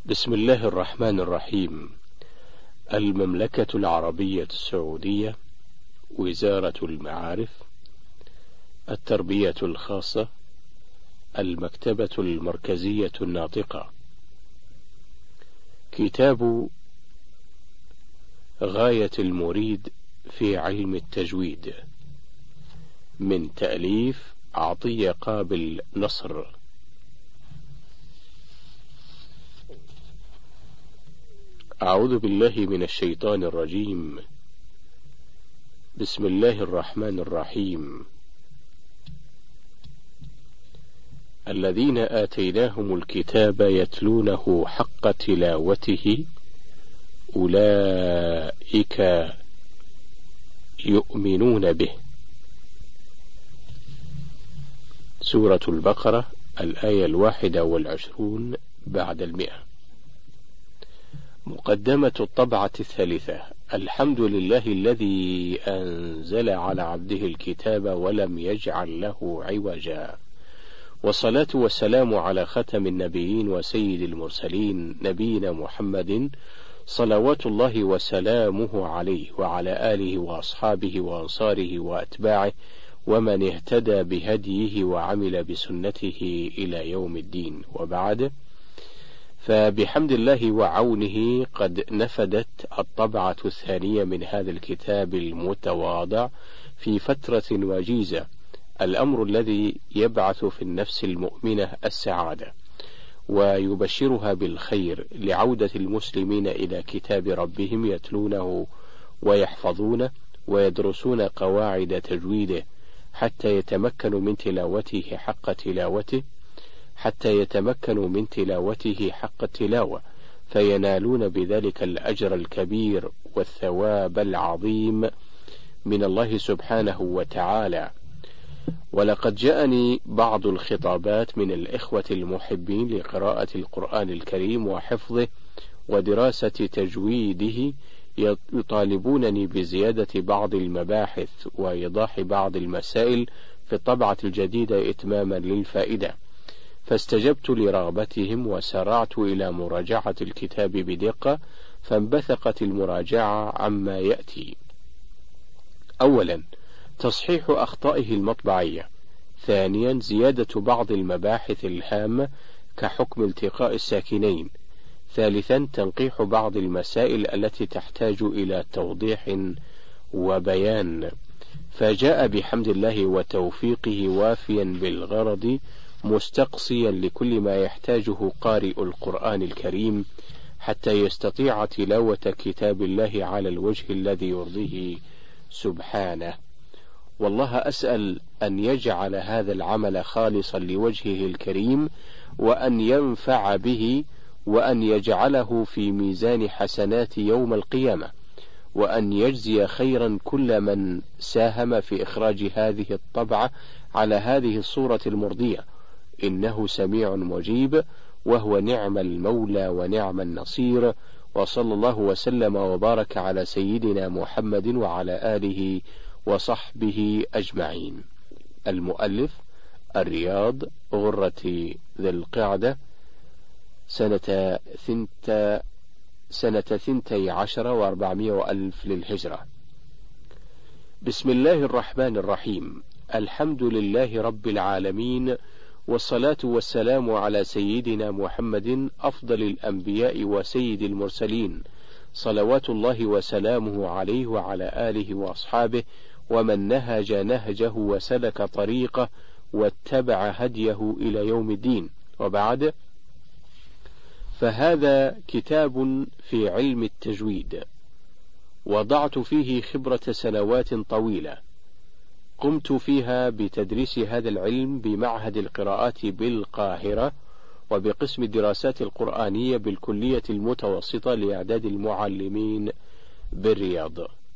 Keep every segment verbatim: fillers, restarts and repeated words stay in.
بسم الله الرحمن الرحيم. المملكة العربية السعودية، وزارة المعارف، التربية الخاصة، المكتبة المركزية الناطقة. كتاب غاية المريد في علم التجويد، من تأليف عطية قابل نصر. أعوذ بالله من الشيطان الرجيم. بسم الله الرحمن الرحيم. الذين آتيناهم الكتاب يتلونه حق تلاوته أولئك يؤمنون به. سورة البقرة، الآية الواحدة والعشرون بعد المئة. مقدمة الطبعة الثالثة. الحمد لله الذي أنزل على عبده الكتاب ولم يجعل له عوجا، والصلاة والسلام على ختم النبيين وسيد المرسلين نبينا محمد صلوات الله وسلامه عليه وعلى آله وأصحابه وأنصاره وأتباعه ومن اهتدى بهديه وعمل بسنته إلى يوم الدين، وبعد. فبحمد الله وعونه قد نفدت الطبعة الثانية من هذا الكتاب المتواضع في فترة وجيزة، الأمر الذي يبعث في النفس المؤمنة السعادة ويبشرها بالخير لعودة المسلمين إلى كتاب ربهم يتلونه ويحفظونه ويدرسون قواعد تجويده حتى يتمكنوا من تلاوته حق تلاوته حتى يتمكنوا من تلاوته حق التلاوة، فينالون بذلك الأجر الكبير والثواب العظيم من الله سبحانه وتعالى. ولقد جاءني بعض الخطابات من الإخوة المحبين لقراءة القرآن الكريم وحفظه ودراسة تجويده، يطالبونني بزيادة بعض المباحث وإيضاح بعض المسائل في الطبعة الجديدة إتماما للفائدة، فاستجبت لرغبتهم وسرعت إلى مراجعة الكتاب بدقة، فانبثقت المراجعة عما يأتي. أولا، تصحيح أخطائه المطبعية. ثانيا، زيادة بعض المباحث الهامة كحكم التقاء الساكنين. ثالثا، تنقيح بعض المسائل التي تحتاج إلى توضيح وبيان. فجاء بحمد الله وتوفيقه وافيا بالغرض، مستقصيا لكل ما يحتاجه قارئ القرآن الكريم حتى يستطيع تلاوة كتاب الله على الوجه الذي يرضيه سبحانه. والله أسأل أن يجعل هذا العمل خالصا لوجهه الكريم، وأن ينفع به، وأن يجعله في ميزان حسنات يوم القيامة، وأن يجزي خيرا كل من ساهم في إخراج هذه الطبعة على هذه الصورة المرضية، إنه سميع مجيب، وهو نعم المولى ونعم النصير. وصلى الله وسلم وبارك على سيدنا محمد وعلى آله وصحبه أجمعين. المؤلف: الرياض، غرة ذي القعدة، سنة ثنت سنة ثنتي عشر وأربعمائة وألف للهجرة. بسم الله الرحمن الرحيم. الحمد لله رب العالمين، والصلاة والسلام على سيدنا محمد أفضل الأنبياء وسيد المرسلين، صلوات الله وسلامه عليه وعلى آله وأصحابه ومن نهج نهجه وسلك طريقه واتبع هديه إلى يوم الدين، وبعد. فهذا كتاب في علم التجويد، وضعت فيه خبرة سنوات طويلة، قمت فيها بتدريس هذا العلم بمعهد القراءات بالقاهرة، وبقسم الدراسات القرآنية بالكلية المتوسطة لإعداد المعلمين بالرياض.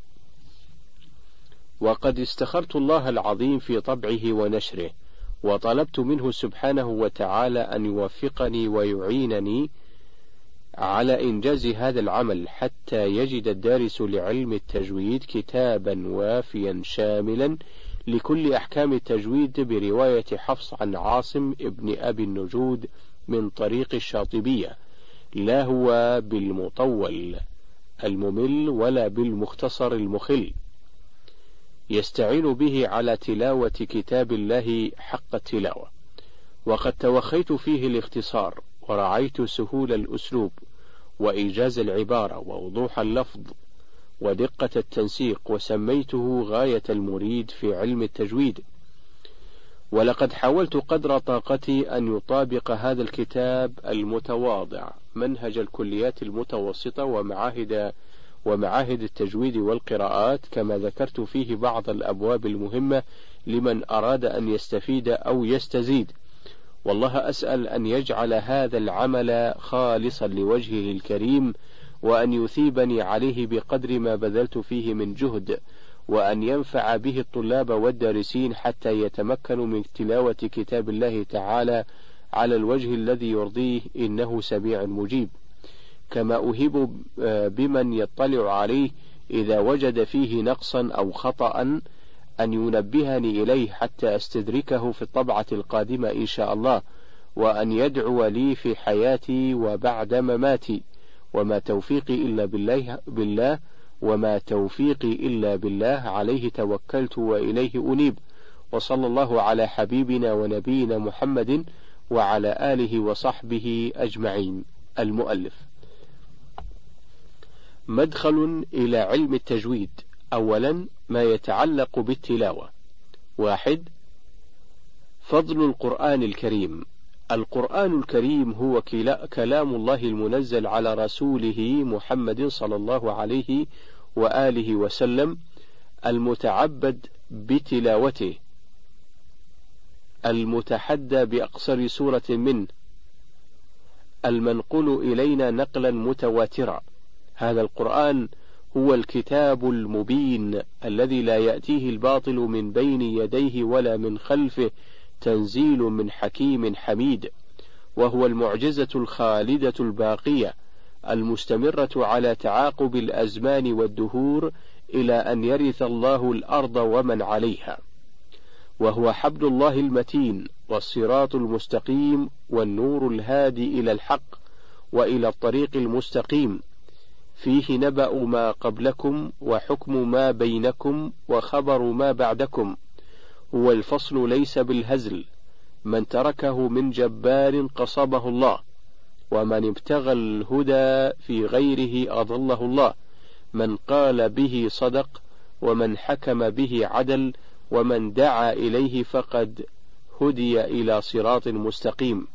وقد استخرت الله العظيم في طبعه ونشره، وطلبت منه سبحانه وتعالى أن يوفقني ويعينني على إنجاز هذا العمل، حتى يجد الدارس لعلم التجويد كتابا وافيا شاملا لكل أحكام التجويد برواية حفص عن عاصم ابن أبي النجود من طريق الشاطبية، لا هو بالمطول الممل ولا بالمختصر المخل، يستعين به على تلاوة كتاب الله حق التلاوة. وقد توخيت فيه الاختصار، ورعيت سهول الأسلوب وإيجاز العبارة ووضوح اللفظ ودقة التنسيق، وسميته غاية المريد في علم التجويد. ولقد حاولت قدر طاقتي أن يطابق هذا الكتاب المتواضع منهج الكليات المتوسطة ومعاهد ومعاهد التجويد والقراءات، كما ذكرت فيه بعض الأبواب المهمة لمن أراد أن يستفيد أو يستزيد. والله أسأل أن يجعل هذا العمل خالصا لوجهه الكريم، وأن يثيبني عليه بقدر ما بذلت فيه من جهد، وأن ينفع به الطلاب والدارسين حتى يتمكنوا من تلاوة كتاب الله تعالى على الوجه الذي يرضيه، إنه سميع مجيب. كما أهب بمن يطلع عليه إذا وجد فيه نقصا أو خطأ أن ينبهني إليه حتى أستدركه في الطبعة القادمة إن شاء الله، وأن يدعو لي في حياتي وبعد مماتي. وما توفيقي إلا بالله, بالله وما توفيقي إلا بالله عليه توكلت وإليه أنيب. وصلى الله على حبيبنا ونبينا محمد وعلى آله وصحبه أجمعين. المؤلف. مدخل إلى علم التجويد. أولا ما يتعلق بالتلاوة. واحد فضل القرآن الكريم. القرآن الكريم هو كلام الله المنزل على رسوله محمد صلى الله عليه وآله وسلم، المتعبد بتلاوته، المتحدى بأقصر سورة منه، المنقول إلينا نقلا متواترا. هذا القرآن هو الكتاب المبين الذي لا يأتيه الباطل من بين يديه ولا من خلفه، تنزيل من حكيم حميد. وهو المعجزة الخالدة الباقية المستمرة على تعاقب الأزمان والدهور إلى أن يرث الله الأرض ومن عليها. وهو حبل الله المتين والصراط المستقيم والنور الهادي إلى الحق وإلى الطريق المستقيم، فيه نبأ ما قبلكم وحكم ما بينكم وخبر ما بعدكم. هو الفصل ليس بالهزل، من تركه من جبار قصبه الله، ومن ابتغى الهدى في غيره أضله الله، من قال به صدق، ومن حكم به عدل، ومن دعا إليه فقد هدي إلى صراط مستقيم.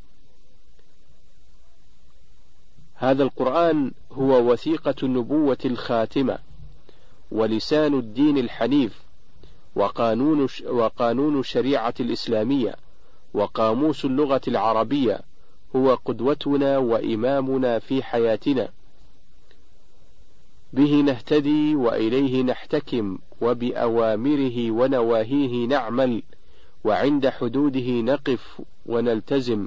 هذا القرآن هو وثيقة النبوة الخاتمة، ولسان الدين الحنيف، وقانون وقانون الشريعة الإسلامية، وقاموس اللغة العربية. هو قدوتنا وإمامنا في حياتنا، به نهتدي وإليه نحتكم، وبأوامره ونواهيه نعمل، وعند حدوده نقف ونلتزم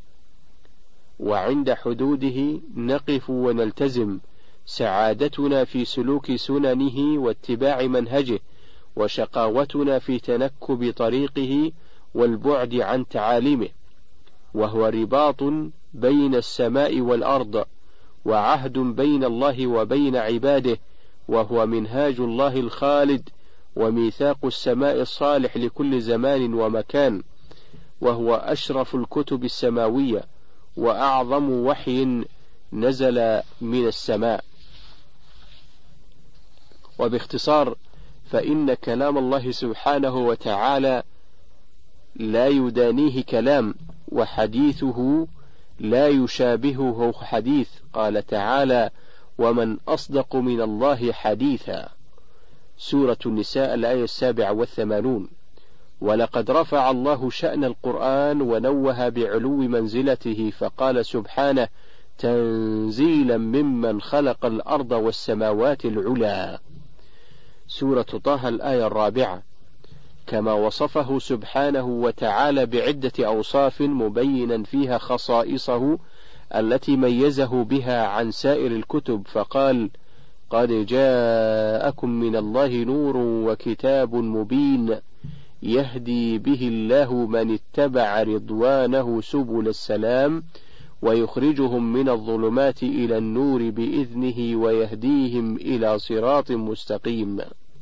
وعند حدوده نقف ونلتزم. سعادتنا في سلوك سننه واتباع منهجه، وشقاوتنا في تنكب طريقه والبعد عن تعاليمه. وهو رباط بين السماء والأرض، وعهد بين الله وبين عباده، وهو منهاج الله الخالد، وميثاق السماء الصالح لكل زمان ومكان. وهو أشرف الكتب السماوية، وأعظم وحي نزل من السماء. وباختصار فإن كلام الله سبحانه وتعالى لا يدانيه كلام، وحديثه لا يشابهه حديث. قال تعالى: ومن أصدق من الله حديثا. سورة النساء الآية السابعة والثمانون. ولقد رفع الله شأن القرآن ونوه بعلو منزلته، فقال سبحانه: تنزيلا ممن خلق الأرض والسماوات العلى. سورة طه الآية الرابعة. كما وصفه سبحانه وتعالى بعدة أوصاف مبينا فيها خصائصه التي ميزه بها عن سائر الكتب، فقال: قد جاءكم من الله نور وكتاب مبين يهدي به الله من اتبع رضوانه سبل السلام ويخرجهم من الظلمات إلى النور بإذنه ويهديهم إلى صراط مستقيم.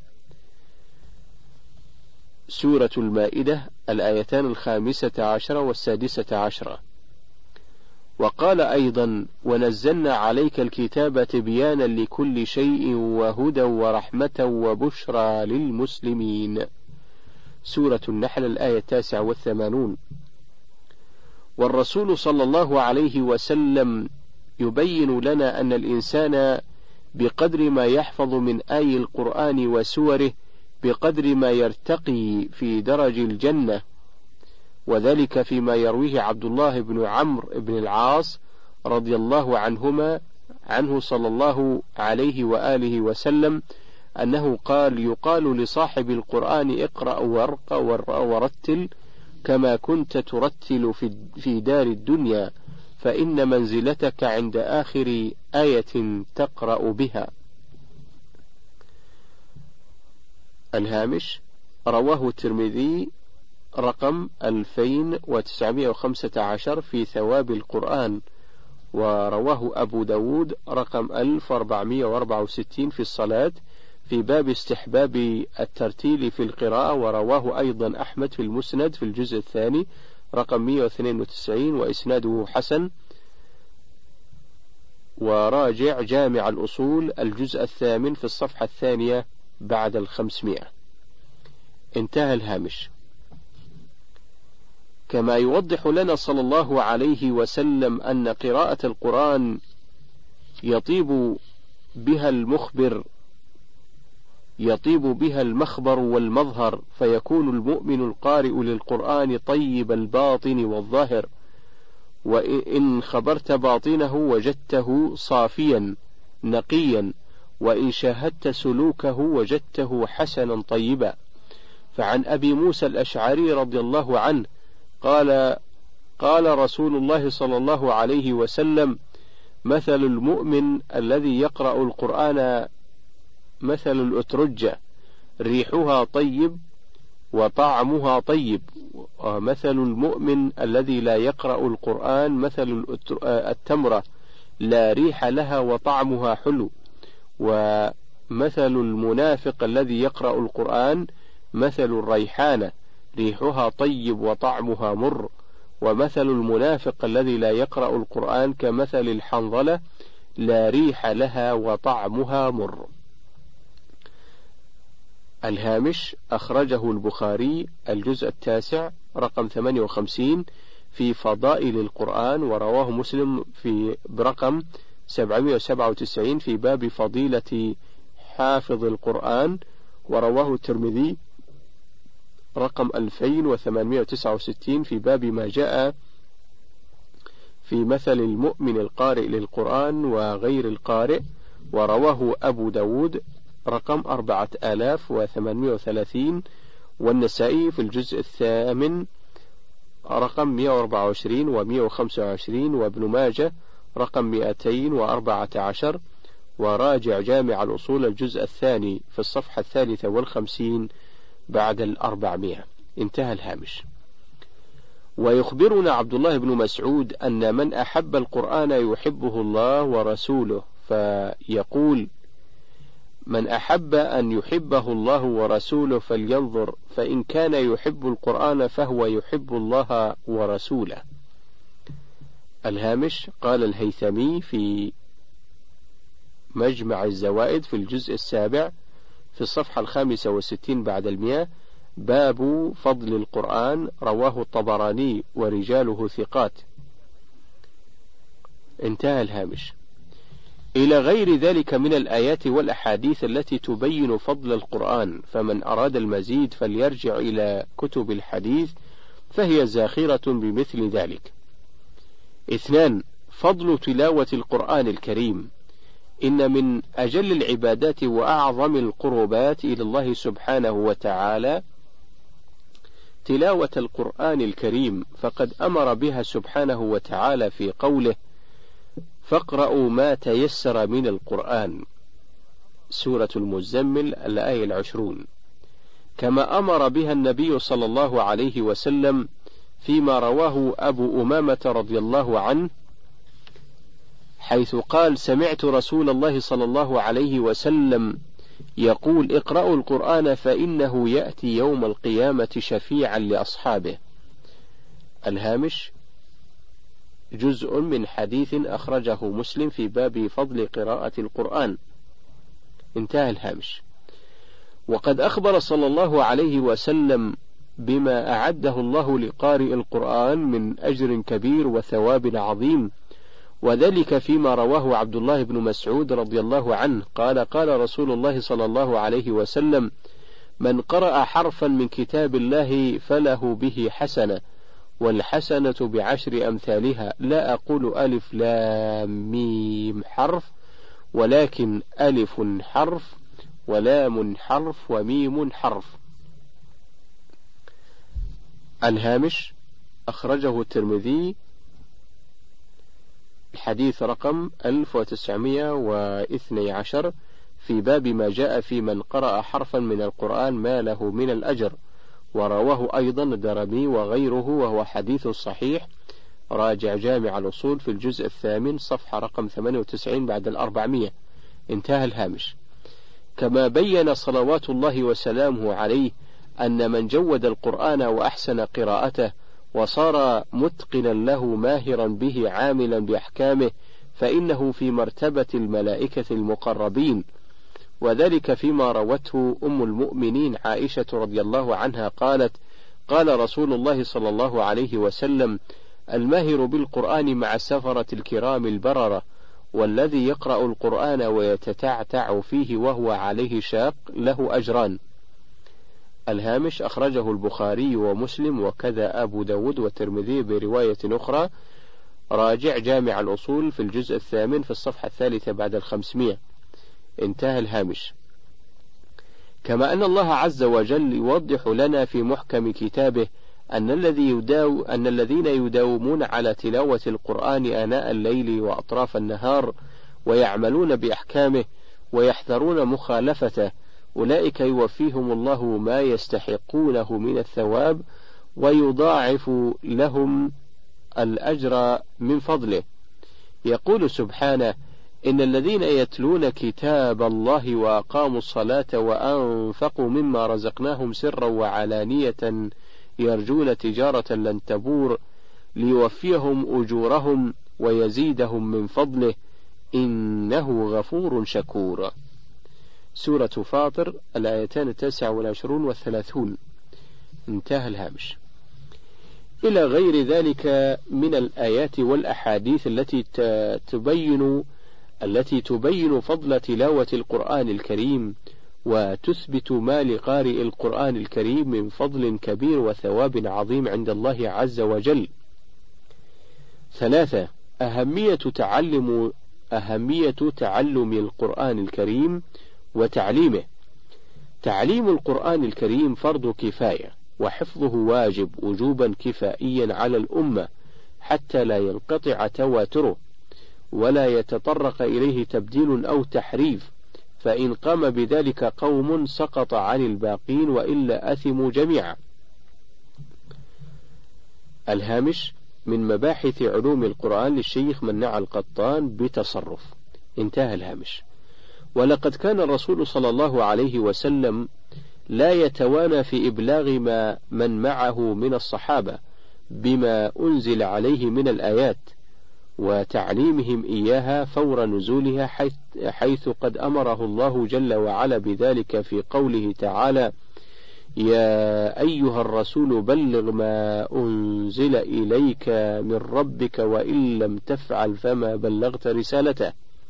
سورة المائدة الآيتان الخامسة عشرة والسادسة عشرة. وقال أيضا: ونزلنا عليك الكتاب تبيانا لكل شيء وهدى ورحمة وبشرى للمسلمين. سورة النحل الآية التاسعة والثمانون. والرسول صلى الله عليه وسلم يبين لنا أن الإنسان بقدر ما يحفظ من آي القرآن وسوره بقدر ما يرتقي في درج الجنة، وذلك فيما يرويه عبد الله بن عمرو بن العاص رضي الله عنهما عنه صلى الله عليه وآله وسلم أنه قال: يقال لصاحب القرآن اقرأ وارق ورتل كما كنت ترتل في دار الدنيا، فإن منزلتك عند آخر آية تقرأ بها. الهامش: رواه الترمذي رقم ألفين وتسعمائة وخمسة عشر في ثواب القرآن، ورواه أبو داود رقم ألف وأربعمائة وأربعة وستين في الصلاة في باب استحباب الترتيل في القراءة، ورواه أيضا أحمد في المسند في الجزء الثاني رقم مائة واثنين وتسعين وإسناده حسن، وراجع جامع الأصول الجزء الثامن في الصفحة الثانية بعد الخمسمائة. انتهى الهامش. كما يوضح لنا صلى الله عليه وسلم أن قراءة القرآن يطيب بها المخبر يطيب بها المخبر والمظهر، فيكون المؤمن القارئ للقرآن طيب الباطن والظاهر، وإن خبرت باطنه وجدته صافيا نقيا، وإن شاهدت سلوكه وجدته حسنا طيبا. فعن أبي موسى الأشعري رضي الله عنه قال: قال رسول الله صلى الله عليه وسلم: مثل المؤمن الذي يقرأ القرآن مثل الأترجة ريحها طيب وطعمها طيب، ومثل المؤمن الذي لا يقرأ القرآن مثل التمرة لا ريح لها وطعمها حلو، ومثل المنافق الذي يقرأ القرآن مثل الريحانة ريحها طيب وطعمها مر، ومثل المنافق الذي لا يقرأ القرآن كمثل الحنظلة لا ريح لها وطعمها مر. الهامش: أخرجه البخاري الجزء التاسع رقم ثمانية وخمسين في فضائل القرآن، ورواه مسلم في برقم سبعمائة وسبعة وتسعين في باب فضيلة حافظ القرآن، ورواه الترمذي رقم ألفين وثمانمائة وتسعة وستين في باب ما جاء في مثل المؤمن القارئ للقرآن وغير القارئ، ورواه أبو داود رقم أربعة آلاف وثمانمائة وثلاثين، والنسائي في الجزء الثامن رقم مائة وأربعة وعشرين ومائة وخمسة وعشرين، وابن ماجه رقم مائتين وأربعة عشر، وراجع جامع الأصول الجزء الثاني في الصفحة الثالثة والخمسين بعد الأربعمائة. انتهى الهامش. ويخبرنا عبد الله بن مسعود أن من أحب القرآن يحبه الله ورسوله، فيقول: من أحب أن يحبه الله ورسوله فلينظر، فإن كان يحب القرآن فهو يحب الله ورسوله. الهامش: قال الهيثمي في مجمع الزوائد في الجزء السابع في الصفحة الخامسة والستين بعد المئة: باب فضل القرآن، رواه الطبراني ورجاله ثقات. انتهى الهامش. إلى غير ذلك من الآيات والأحاديث التي تبين فضل القرآن، فمن أراد المزيد فليرجع إلى كتب الحديث فهي زاخرة بمثل ذلك. اثنان: فضل تلاوة القرآن الكريم. إن من أجل العبادات وأعظم القربات إلى الله سبحانه وتعالى تلاوة القرآن الكريم، فقد أمر بها سبحانه وتعالى في قوله: فاقرأوا ما تيسر من القرآن، سورة المزمل الآية العشرون. كما أمر بها النبي صلى الله عليه وسلم فيما رواه أبو أمامة رضي الله عنه حيث قال: سمعت رسول الله صلى الله عليه وسلم يقول: اقرأوا القرآن فإنه يأتي يوم القيامة شفيعا لأصحابه. الهامش: جزء من حديث أخرجه مسلم في باب فضل قراءة القرآن. انتهى الهامش. وقد أخبر صلى الله عليه وسلم بما أعده الله لقارئ القرآن من أجر كبير وثواب عظيم، وذلك فيما رواه عبد الله بن مسعود رضي الله عنه قال: قال رسول الله صلى الله عليه وسلم: من قرأ حرفا من كتاب الله فله به حسنة، والحسنة بعشر أمثالها، لا أقول ألف لام ميم حرف، ولكن ألف حرف ولام حرف وميم حرف. الهامش: أخرجه الترمذي الحديث رقم ألف وتسعمائة واثني عشر في باب ما جاء في من قرأ حرفا من القرآن ما له من الأجر، ورواه أيضا الدارمي وغيره، وهو حديث صحيح. راجع جامع الأصول في الجزء الثامن صفحة رقم ثمانية وتسعين بعد الأربعمائة. انتهى الهامش. كما بين صلوات الله وسلامه عليه أن من جود القرآن وأحسن قراءته وصار متقنا له ماهرا به عاملا بأحكامه فإنه في مرتبة الملائكة المقربين، وذلك فيما روته أم المؤمنين عائشة رضي الله عنها قالت: قال رسول الله صلى الله عليه وسلم: الماهر بالقرآن مع السفرة الكرام البررة، والذي يقرأ القرآن ويتتعتع فيه وهو عليه شاق له أجران. الهامش: أخرجه البخاري ومسلم وكذا أبو داود والترمذي برواية أخرى. راجع جامع الأصول في الجزء الثامن في الصفحة الثالثة بعد الخمسمائة. انتهى الهامش. كما أن الله عز وجل يوضح لنا في محكم كتابه أن الذي يداو أن الذين يداومون على تلاوة القرآن آناء الليل وأطراف النهار ويعملون بأحكامه ويحذرون مخالفته، أولئك يوفيهم الله ما يستحقونه من الثواب ويضاعف لهم الأجر من فضله. يقول سبحانه: إن الذين يتلون كتاب الله وأقاموا الصلاة وأنفقوا مما رزقناهم سرا وعلانية يرجون تجارة لن تبور ليوفيهم أجورهم ويزيدهم من فضله إنه غفور شكور. سورة فاطر الآيتان التاسعة والعشرون والثلاثون. انتهى الهامش. إلى غير ذلك من الآيات والأحاديث التي تبين التي تبين فضل تلاوة القرآن الكريم وتثبت ما لقارئ القرآن الكريم من فضل كبير وثواب عظيم عند الله عز وجل. ثلاثة: أهمية تعلم أهمية تعلم القرآن الكريم وتعليمه. تعليم القرآن الكريم فرض كفاية، وحفظه واجب وجوبا كفائيا على الأمة حتى لا ينقطع تواتره ولا يتطرق إليه تبديل أو تحريف، فإن قام بذلك قوم سقط عن الباقين وإلا أثموا جميعا. الهامش: من مباحث علوم القرآن للشيخ منع القطان بتصرف. انتهى الهامش. ولقد كان الرسول صلى الله عليه وسلم لا يتوانى في إبلاغ ما من معه من الصحابة بما أنزل عليه من الآيات وتعليمهم إياها فور نزولها، حيث, حيث قد أمره الله جل وعلا بذلك في قوله تعالى: يا أيها الرسول بلغ ما أنزل إليك من ربك وإن لم تفعل فما بلغت رسالته.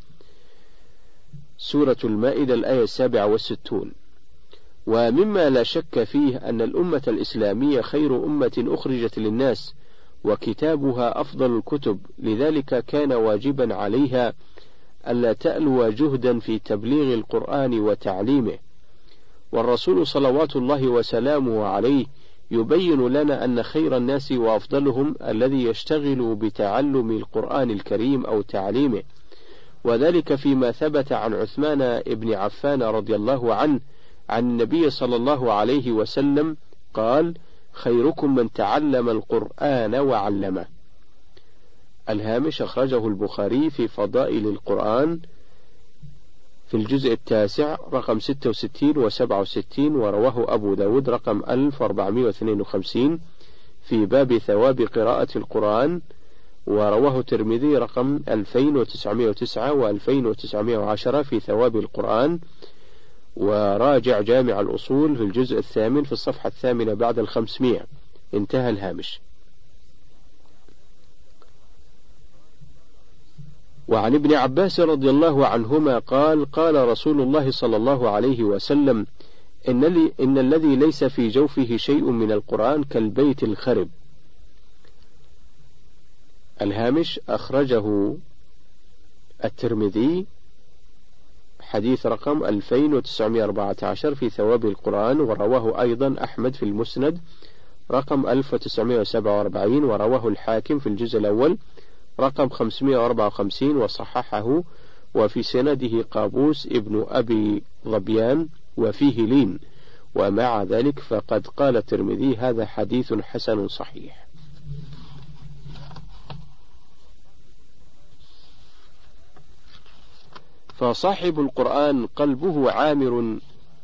سورة المائدة الآية السابعة والستون. ومما لا شك فيه أن الأمة الإسلامية خير أمة أخرجت للناس، وكتابها أفضل الكتب، لذلك كان واجبا عليها ألا تألو جهدا في تبليغ القرآن وتعليمه. والرسول صلوات الله وسلامه عليه يبين لنا أن خير الناس وأفضلهم الذي يشتغل بتعلم القرآن الكريم أو تعليمه، وذلك فيما ثبت عن عثمان بن عفان رضي الله عنه عن النبي صلى الله عليه وسلم قال: خيركم من تعلم القرآن وعلمه. الهامش أخرجه البخاري في فضائل القرآن في الجزء التاسع رقم ستة وستين وسبعة وستين، ورواه أبو داود رقم ألف وأربعمائة واثنين وخمسين في باب ثواب قراءة القرآن، ورواه الترمذي رقم ألفين وتسعمائة وتسعة وألفين وتسعمائة وعشرة في ثواب القرآن، وراجع جامع الأصول في الجزء الثامن في الصفحة الثامنة بعد الخمسمائة. انتهى الهامش. وعن ابن عباس رضي الله عنهما قال: قال رسول الله صلى الله عليه وسلم: إن, لي إن الذي ليس في جوفه شيء من القرآن كالبيت الخرب. الهامش أخرجه الترمذي حديث رقم ألفين وتسعمائة وأربعة عشر في ثواب القرآن، ورواه أيضا أحمد في المسند رقم ألف وتسعمائة وسبعة وأربعين، ورواه الحاكم في الجزء الأول رقم خمسمائة وأربعة وخمسين وصححه، وفي سنده قابوس ابن أبي ظبيان وفيه لين، ومع ذلك فقد قال الترمذي: هذا حديث حسن صحيح. فصاحب القرآن قلبه عامر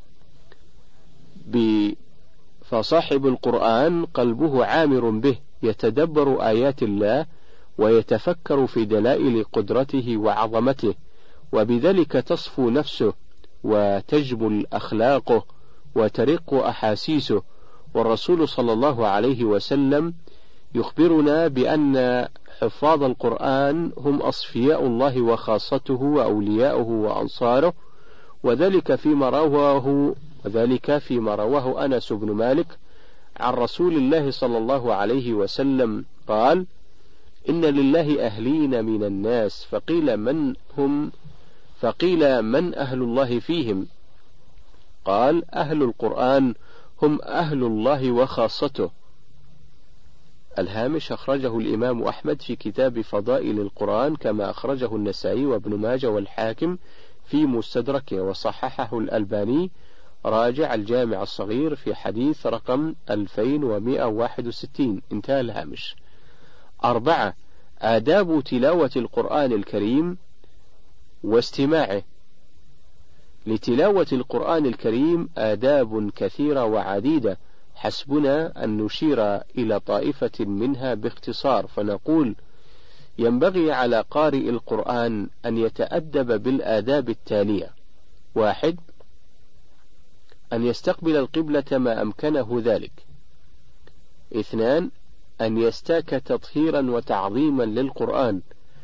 ب فصاحب القرآن قلبه عامر به، يتدبر آيات الله ويتفكر في دلائل قدرته وعظمته، وبذلك تصفو نفسه وتجمل أخلاقه وترق أحاسيسه. والرسول صلى الله عليه وسلم يخبرنا بأن حفاظ القرآن هم أصفياء الله وخاصته وأولياؤه وأنصاره، وذلك فيما رواه وذلك فيما رواه أنس بن مالك عن رسول الله صلى الله عليه وسلم قال: إن لله أهلين من الناس، فقيل من هم؟ فقيل من أهل الله فيهم؟ قال: أهل القرآن هم أهل الله وخاصته. الهامش أخرجه الإمام أحمد في كتاب فضائل القرآن، كما أخرجه النسائي وابن ماجه والحاكم في مستدركه، وصححه الألباني راجع الجامع الصغير في حديث رقم ألفين ومائة وواحد وستين. انتهى الهامش. أربعة: آداب تلاوة القرآن الكريم واستماعه. لتلاوة القرآن الكريم آداب كثيرة وعديدة، حسبنا أن نشير إلى طائفة منها باختصار، فنقول: ينبغي على قارئ القرآن أن يتأدب بالآداب التالية: واحد: أن يستقبل القبلة ما أمكنه ذلك. اثنان: أن يستاك تطهيرا وتعظيما للقرآن.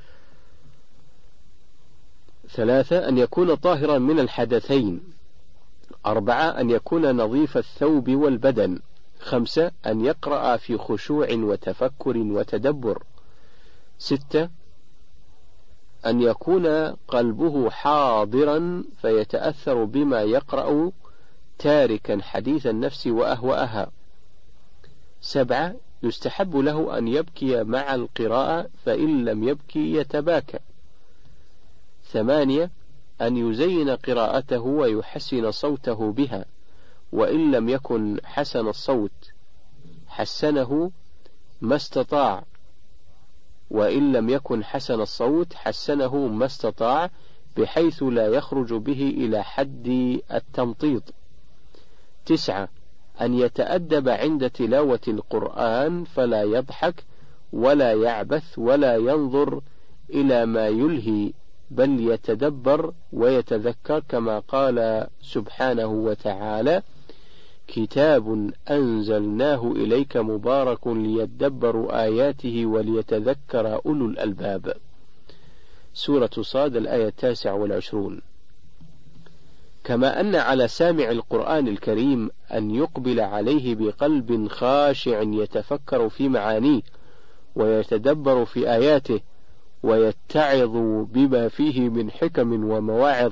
ثلاثة: أن يكون طاهرا من الحدثين. أربعة: أن يكون نظيف الثوب والبدن. خمسة: أن يقرأ في خشوع وتفكر وتدبر. ستة: أن يكون قلبه حاضرا فيتأثر بما يقرأ تاركا حديث النفس وأهواءها. سبعة: يستحب له أن يبكي مع القراءة، فإن لم يبكي يتباكى. ثمانية: أن يزين قراءته ويحسن صوته بها، وإن لم يكن حسن الصوت حسنه ما استطاع، وإن لم يكن حسن الصوت حسنه ما استطاع، بحيث لا يخرج به إلى حد التمطيط. تسعة: أن يتأدب عند تلاوة القرآن، فلا يضحك ولا يعبث ولا ينظر إلى ما يلهي، بل يتدبر ويتذكر، كما قال سبحانه وتعالى: كتاب أنزلناه إليك مبارك ليدبروا آياته وليتذكر أولو الألباب. سورة صاد الآية التاسعة والعشرون. كما أن على سامع القرآن الكريم أن يقبل عليه بقلب خاشع يتفكر في معانيه ويتدبر في آياته ويتعظ بما فيه من حكم ومواعظ،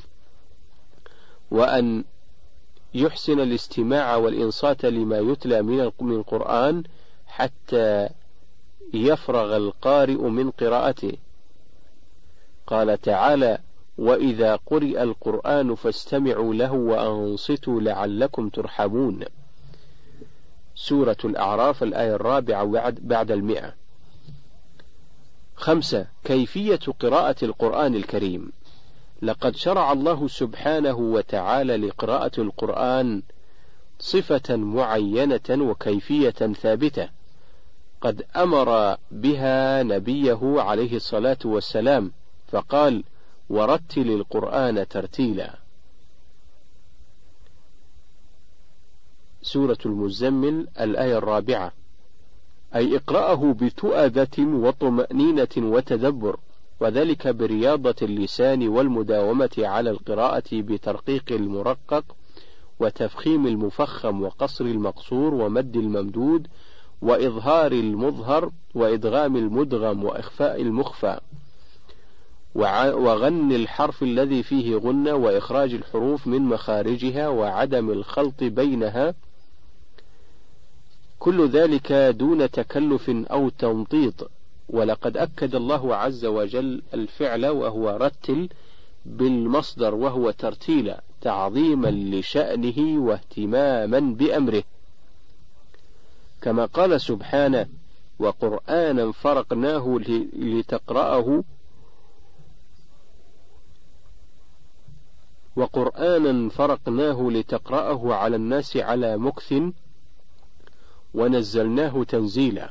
وأن يحسن الاستماع والإنصات لما يتلى من القرآن حتى يفرغ القارئ من قراءته. قال تعالى: وإذا قرئ القرآن فاستمعوا له وأنصتوا لعلكم ترحمون. سورة الأعراف الآية الرابعة بعد المئة. خمسة. كيفية قراءة القرآن الكريم. لقد شرع الله سبحانه وتعالى لقراءة القرآن صفة معينة وكيفية ثابتة، قد أمر بها نبيه عليه الصلاة والسلام فقال: ورتل القرآن ترتيلا. سورة المزمل الآية الرابعة، أي اقرأه بتؤدة وطمأنينة وتدبر، وذلك برياضة اللسان والمداومة على القراءة بترقيق المرقق وتفخيم المفخم وقصر المقصور ومد الممدود وإظهار المظهر وإدغام المدغم وإخفاء المخفى وغن الحرف الذي فيه غنة وإخراج الحروف من مخارجها وعدم الخلط بينها، كل ذلك دون تكلف أو تمطيط. ولقد أكد الله عز وجل الفعل وهو رتل بالمصدر وهو ترتيلا تعظيما لشأنه واهتماما بأمره، كما قال سبحانه: وقرآنا فرقناه لتقرأه وقرآنا فرقناه لتقرأه على الناس على مكث ونزلناه تنزيلا.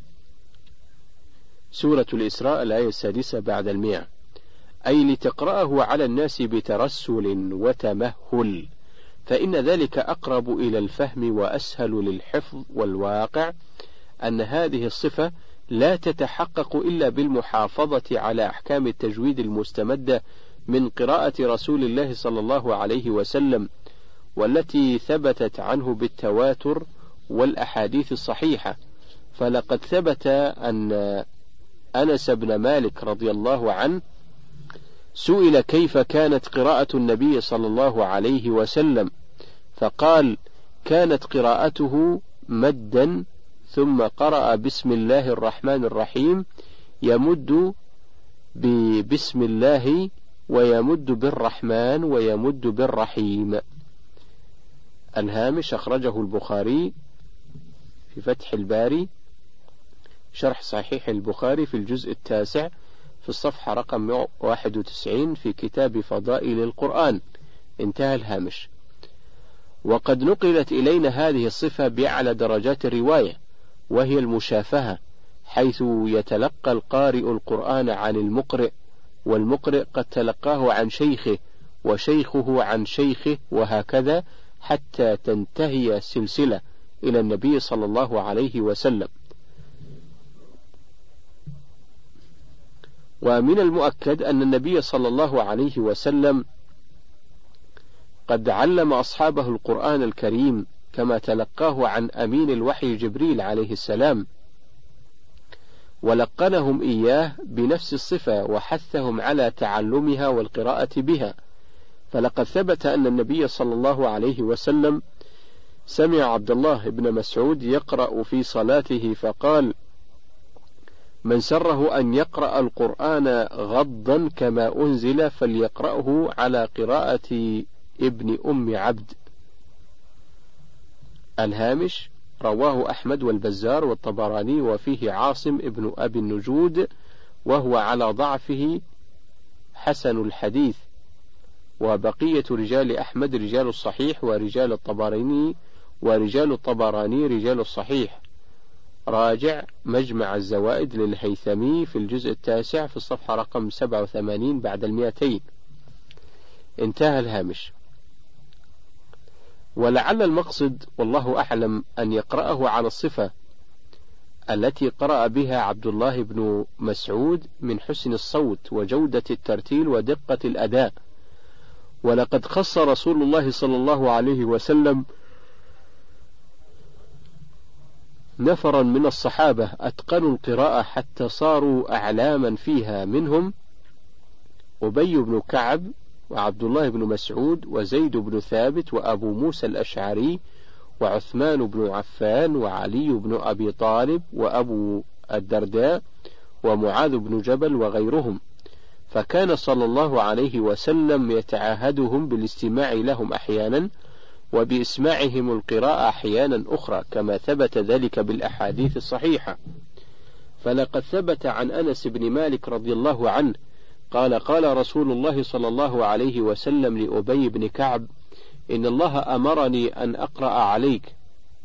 سورة الإسراء الآية السادسة بعد المئة، أي لتقرأه على الناس بترسل وتمهل، فإن ذلك أقرب إلى الفهم وأسهل للحفظ. والواقع أن هذه الصفة لا تتحقق إلا بالمحافظة على أحكام التجويد المستمدة من قراءة رسول الله صلى الله عليه وسلم، والتي ثبتت عنه بالتواتر والأحاديث الصحيحة. فلقد ثبت أن أنس بن مالك رضي الله عنه سئل كيف كانت قراءة النبي صلى الله عليه وسلم، فقال: كانت قراءته مدا ثم قرأ بسم الله الرحمن الرحيم، يمد ببسم الله ويمد بالرحمن ويمد بالرحيم. الهامش أخرجه البخاري في فتح الباري شرح صحيح البخاري في الجزء التاسع في الصفحة رقم واحد وتسعين في كتاب فضائل القرآن. انتهى الهامش. وقد نقلت إلينا هذه الصفة بأعلى درجات الرواية، وهي المشافهة، حيث يتلقى القارئ القرآن عن المقرئ، والمقرئ قد تلقاه عن شيخه، وشيخه عن شيخه، وهكذا حتى تنتهي السلسلة إلى النبي صلى الله عليه وسلم. ومن المؤكد أن النبي صلى الله عليه وسلم قد علم أصحابه القرآن الكريم كما تلقاه عن أمين الوحي جبريل عليه السلام، ولقنهم إياه بنفس الصفة وحثهم على تعلمها والقراءة بها. فلقد ثبت أن النبي صلى الله عليه وسلم سمع عبد الله بن مسعود يقرأ في صلاته فقال: من سره أن يقرأ القرآن غضا كما أنزل فليقرأه على قراءة ابن أم عبد. الهامش رواه أحمد والبزار والطبراني، وفيه عاصم ابن أبي النجود، وهو على ضعفه حسن الحديث، وبقية رجال أحمد رجال الصحيح، ورجال الطبراني ورجال الطبراني رجال الصحيح. راجع مجمع الزوائد للهيثمي في الجزء التاسع في الصفحة رقم سبعة وثمانين بعد المئتين. انتهى الهامش. ولعل المقصد والله أعلم أن يقرأه على الصفة التي قرأ بها عبد الله بن مسعود من حسن الصوت وجودة الترتيل ودقة الأداء. ولقد خص رسول الله صلى الله عليه وسلم نفرا من الصحابة أتقنوا القراءة حتى صاروا أعلاما فيها، منهم أبي بن كعب وعبد الله بن مسعود وزيد بن ثابت وأبو موسى الأشعري وعثمان بن عفان وعلي بن أبي طالب وأبو الدرداء ومعاذ بن جبل وغيرهم. فكان صلى الله عليه وسلم يتعاهدهم بالاستماع لهم أحيانا وبإسماعهم القراءة أحيانا أخرى، كما ثبت ذلك بالأحاديث الصحيحة. فلقد ثبت عن أنس بن مالك رضي الله عنه قال قال رسول الله صلى الله عليه وسلم لأبي بن كعب إن الله أمرني أن أقرأ عليك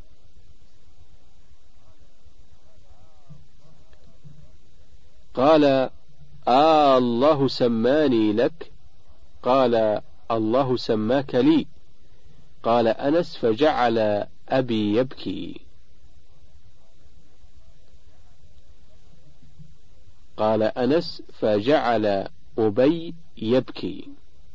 قال آه الله سماني لك قال الله سماك لي قال أنس فجعل أبي يبكي قال أنس فجعل أبي يبكي.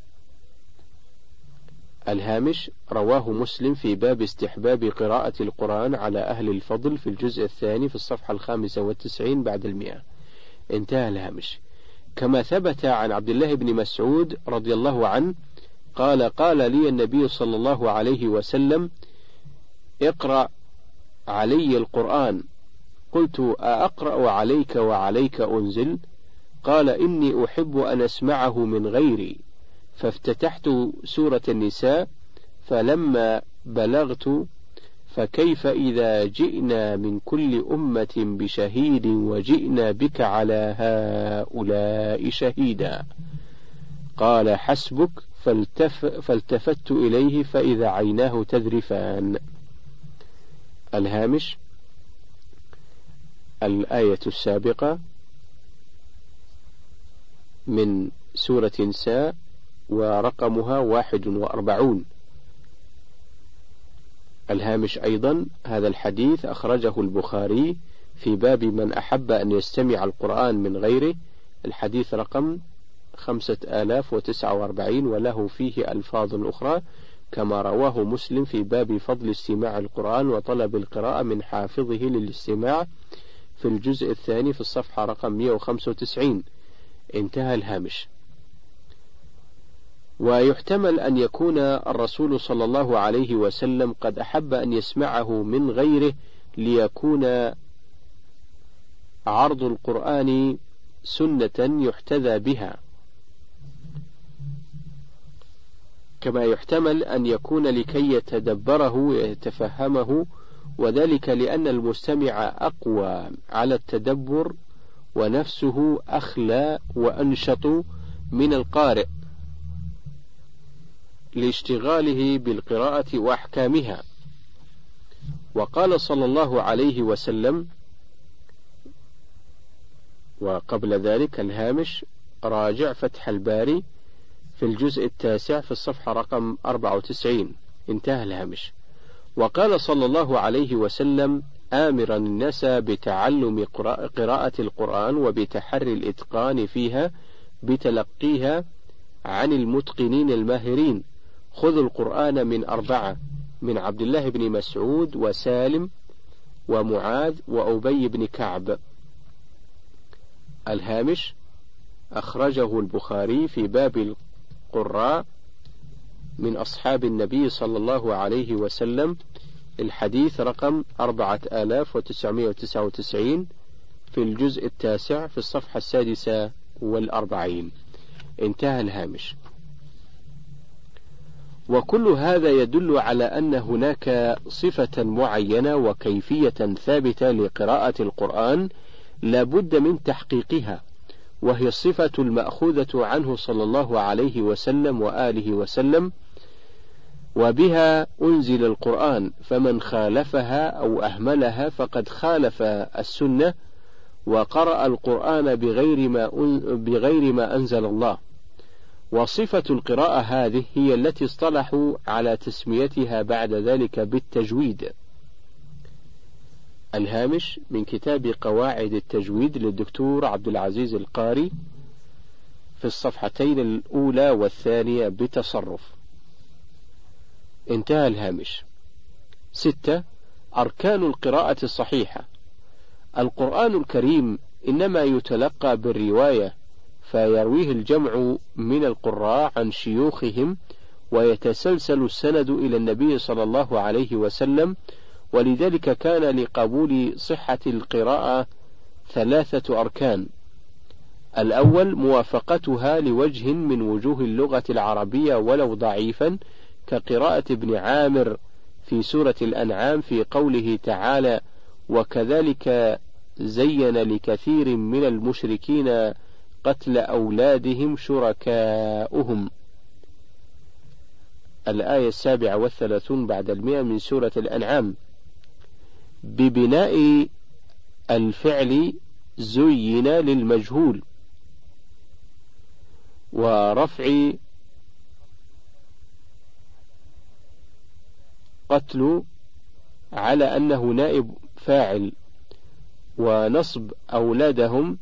الهامش رواه مسلم في باب استحباب قراءة القرآن على أهل الفضل في الجزء الثاني في الصفحة الخامسة والتسعين بعد المئة. انتهى الهامش. كما ثبت عن عبد الله بن مسعود رضي الله عنه قال قال لي النبي صلى الله عليه وسلم اقرأ علي القرآن قلت أأقرأ عليك وعليك أنزل قال إني أحب أن أسمعه من غيري فافتتحت سورة النساء فلما بلغت فكيف إذا جئنا من كل أمة بشهيد وجئنا بك على هؤلاء شهيدا قال حسبك فالتف فالتفت إليه فإذا عيناه تذرفان. الهامش الآية السابقة من سورة نساء ورقمها واحد وأربعون. الهامش أيضا هذا الحديث أخرجه البخاري في باب من أحب أن يستمع القرآن من غيره، الحديث رقم خمسة آلاف وتسعة وأربعين، وله فيه ألفاظ أخرى، كما رواه مسلم في باب فضل استماع القرآن وطلب القراءة من حافظه للاستماع في الجزء الثاني في الصفحة رقم مئة وخمسة وتسعين. انتهى الهامش. ويحتمل أن يكون الرسول صلى الله عليه وسلم قد أحب أن يسمعه من غيره ليكون عرض القرآن سنة يحتذى بها، كما يحتمل أن يكون لكي يتدبره ويتفهمه، وذلك لأن المستمع أقوى على التدبر ونفسه أخلى وأنشط من القارئ لاشتغاله بالقراءة وأحكامها. وقال صلى الله عليه وسلم، وقبل ذلك الهامش راجع فتح الباري في الجزء التاسع في الصفحة رقم أربعة وتسعين. انتهى الهامش. وقال صلى الله عليه وسلم آمرا الناس بتعلم قراءة القرآن وبتحري الإتقان فيها بتلقيها عن المتقنين الماهرين. خذوا القرآن من أربعة، من عبد الله بن مسعود وسالم ومعاذ وأبي بن كعب. الهامش أخرجه البخاري في باب القراء من أصحاب النبي صلى الله عليه وسلم، الحديث رقم أربعة آلاف وتسعمائة وتسعة وتسعين في الجزء التاسع في الصفحة السادسة والأربعين. انتهى الهامش. وكل هذا يدل على أن هناك صفة معينة وكيفية ثابتة لقراءة القرآن لا بد من تحقيقها، وهي الصفة المأخوذة عنه صلى الله عليه وسلم وآله وسلم، وبها أنزل القرآن، فمن خالفها أو أهملها فقد خالف السنة وقرأ القرآن بغير ما بغير ما أنزل الله. وصفة القراءة هذه هي التي اصطلحوا على تسميتها بعد ذلك بالتجويد. الهامش من كتاب قواعد التجويد للدكتور عبد العزيز القاري في الصفحتين الأولى والثانية بتصرف. انتهى الهامش. ستة. أركان القراءة الصحيحة. القرآن الكريم إنما يتلقى بالرواية، فيرويه الجمع من القراء عن شيوخهم، ويتسلسل السند إلى النبي صلى الله عليه وسلم، ولذلك كان لقبول صحة القراءة ثلاثة أركان. الأول موافقتها لوجه من وجوه اللغة العربية ولو ضعيفا، كقراءة ابن عامر في سورة الأنعام في قوله تعالى: وكذلك زين لكثير من المشركين قتل أولادهم شركاؤهم. الآية السابعة والثلاثون بعد المئة من سورة الأنعام، ببناء الفعل زين للمجهول، ورفع قتل على أنه نائب فاعل، ونصب أولادهم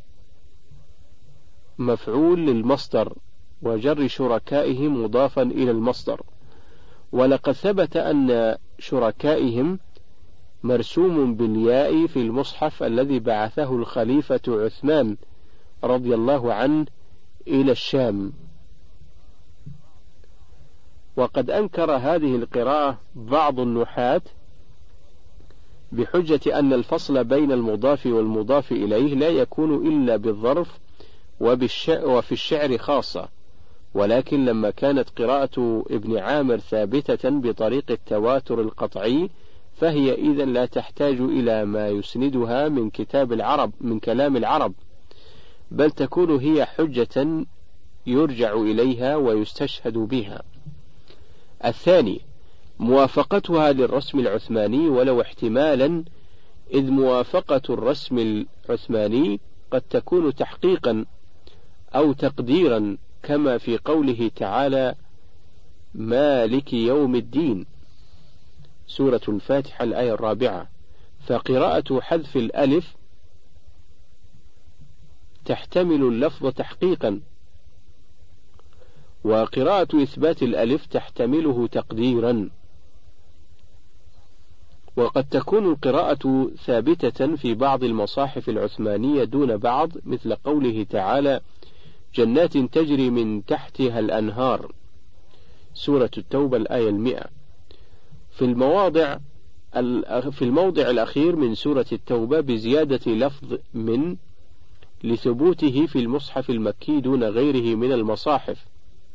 مفعول للمصدر، وجر شركائهم مضافا إلى المصدر. ولقد ثبت أن شركائهم مرسوم بالياء في المصحف الذي بعثه الخليفة عثمان رضي الله عنه إلى الشام. وقد أنكر هذه القراءة بعض النحاة بحجة أن الفصل بين المضاف والمضاف إليه لا يكون إلا بالظرف وفي الشعر خاصة، ولكن لما كانت قراءة ابن عامر ثابتة بطريق التواتر القطعي فهي إذن لا تحتاج إلى ما يسندها من كتاب العرب من كلام العرب، بل تكون هي حجة يرجع إليها ويستشهد بها. الثاني موافقتها للرسم العثماني ولو احتمالا، إذ موافقة الرسم العثماني قد تكون تحقيقا أو تقديرا، كما في قوله تعالى مالك يوم الدين سورة الفاتحة الآية الرابعة، فقراءة حذف الألف تحتمل اللفظ تحقيقا، وقراءة إثبات الألف تحتمله تقديرا. وقد تكون القراءة ثابتة في بعض المصاحف العثمانية دون بعض، مثل قوله تعالى جنات تجري من تحتها الأنهار سورة التوبة الآية المئة. في المواضع في الموضع الأخير من سورة التوبة بزيادة لفظ من لثبوته في المصحف المكي دون غيره من المصاحف.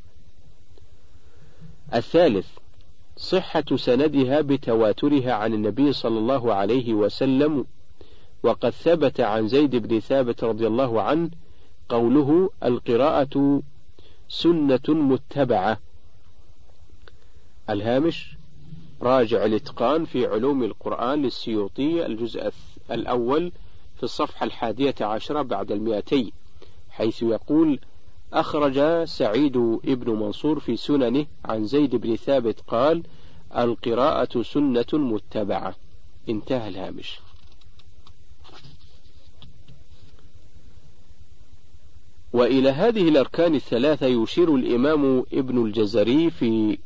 الثالث صحة سندها بتواترها عن النبي صلى الله عليه وسلم، وقد ثبت عن زيد بن ثابت رضي الله عنه قوله القراءة سنة متبعة. الهامش راجع الإتقان في علوم القرآن للسيوطي الجزء الأول في الصفحة الحادية عشرة بعد المئتين، حيث يقول أخرج سعيد ابن منصور في سننه عن زيد بن ثابت قال القراءة سنة متبعة. انتهى الهامش. وإلى هذه الأركان الثلاثة يشير الإمام ابن الجزري في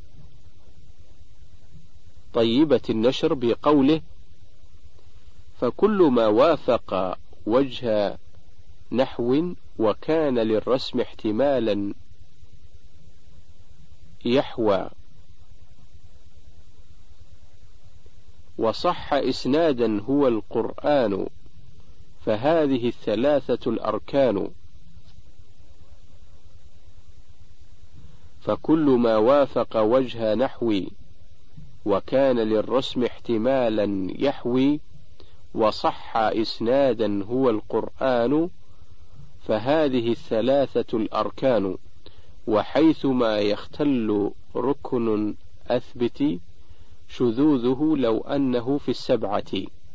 طيبة النشر بقوله فكل ما وافق وجه نحو وكان للرسم احتمالا يحوى وصح إسنادا هو القرآن، فهذه الثلاثة الأركان. فكل ما وافق وجه نحو وكان للرسم احتمالا يحوي وصح إسنادا هو القرآن، فهذه الثلاثة الأركان. وحيثما يختل ركن أثبت شذوذه لو أنه في السبعة.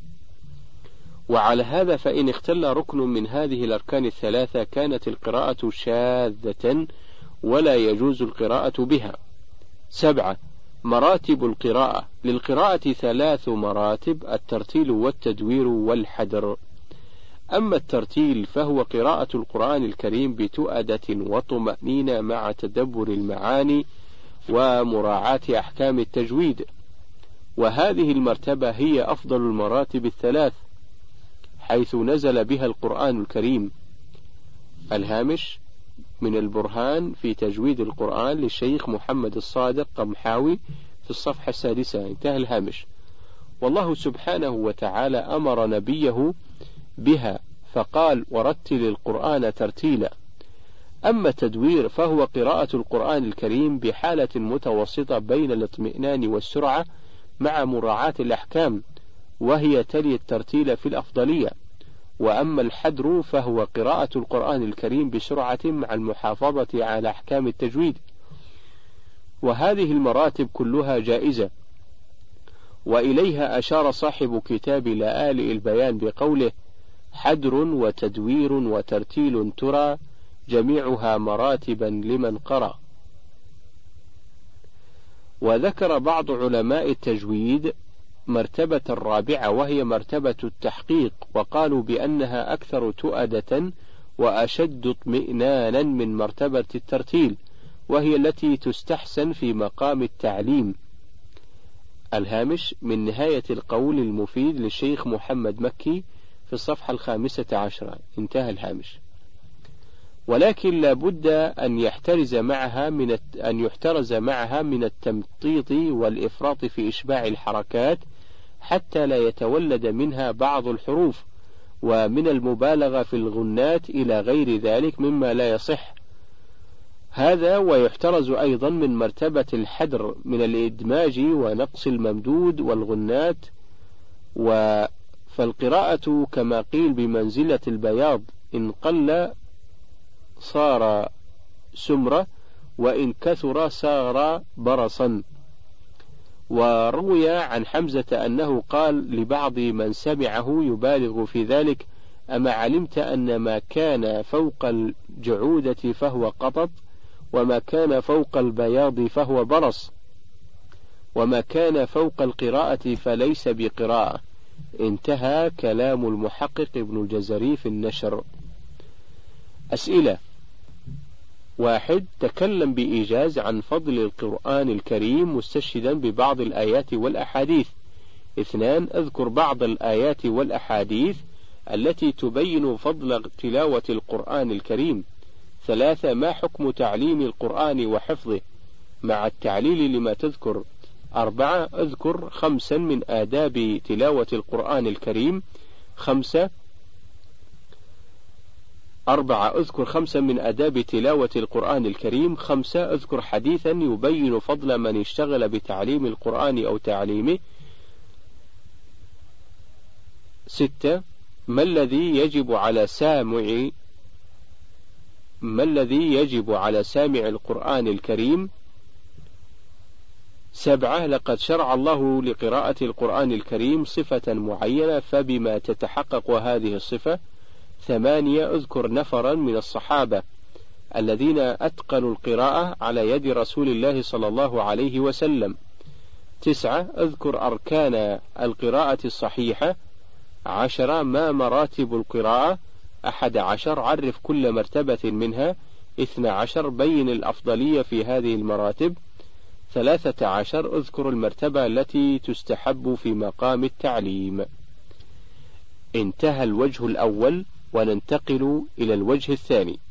وعلى هذا فإن اختل ركن من هذه الأركان الثلاثة كانت القراءة شاذة ولا يجوز القراءة بها. سبعة مراتب القراءة. للقراءة ثلاث مراتب: الترتيل والتدوير والحدر. أما الترتيل فهو قراءة القرآن الكريم بتؤدة وطمأنينة مع تدبر المعاني ومراعاة أحكام التجويد، وهذه المرتبة هي أفضل المراتب الثلاث حيث نزل بها القرآن الكريم. الهامش من البرهان في تجويد القرآن للشيخ محمد الصادق قمحاوي في الصفحة السادسة. انتهى الهامش. والله سبحانه وتعالى أمر نبيه بها فقال ورتل القرآن ترتيلا. أما التدوير فهو قراءة القرآن الكريم بحالة متوسطة بين الاطمئنان والسرعة مع مراعاة الأحكام، وهي تلي الترتيل في الأفضلية. وأما الحدر فهو قراءة القرآن الكريم بسرعة مع المحافظة على أحكام التجويد، وهذه المراتب كلها جائزة، وإليها أشار صاحب كتاب لآلئ البيان بقوله: حدر وتدوير وترتيل ترى جميعها مراتبا لمن قرأ. وذكر بعض علماء التجويد مرتبة الرابعة وهي مرتبة التحقيق، وقالوا بأنها أكثر تؤدة وأشد اطمئنانا من مرتبة الترتيل، وهي التي تستحسن في مقام التعليم. الهامش من نهاية القول المفيد للشيخ محمد مكي في الصفحة الخامسة عشرة، انتهى الهامش. ولكن لا بد أن يحترز معها من أن يحترز معها من التمطيط والإفراط في إشباع الحركات حتى لا يتولد منها بعض الحروف، ومن المبالغة في الغنات إلى غير ذلك مما لا يصح هذا. ويحترز أيضا من مرتبة الحدر من الإدماج ونقص الممدود والغنات، فالقراءة كما قيل بمنزلة البياض، إن قل صار سمرة وإن كثر صار برصا. وروي عن حمزة أنه قال لبعض من سمعه يبالغ في ذلك: أما علمت أن ما كان فوق الجعودة فهو قطط، وما كان فوق البياض فهو برص، وما كان فوق القراءة فليس بقراءة. انتهى كلام المحقق ابن الجزري في النشر. أسئلة: واحد. تكلم بإيجاز عن فضل القرآن الكريم مستشهدا ببعض الآيات والأحاديث. اثنان. اذكر بعض الآيات والأحاديث التي تبين فضل تلاوة القرآن الكريم. ثلاثة. ما حكم تعليم القرآن وحفظه مع التعليل لما تذكر. أربعة. اذكر خمسا من آداب تلاوة القرآن الكريم. خمسة أربعة. اذكر خمسا من آداب تلاوة القرآن الكريم. خمسة. اذكر حديثا يبين فضل من اشتغل بتعليم القرآن أو تعليمه. ستة. ما الذي يجب على سامع ما الذي يجب على سامع القرآن الكريم؟ سبعة. لقد شرع الله لقراءة القرآن الكريم صفة معينة، فبما تتحقق هذه الصفة؟ ثمانية. اذكر نفرا من الصحابة الذين أتقنوا القراءة على يد رسول الله صلى الله عليه وسلم. تسعة. اذكر أركان القراءة الصحيحة. عشرة. ما مراتب القراءة؟ أحد عشر. عرف كل مرتبة منها. اثنى عشر. بين الأفضلية في هذه المراتب. ثلاثة عشر. اذكر المرتبة التي تستحب في مقام التعليم. انتهى الوجه الأول، وننتقل إلى الوجه الثاني.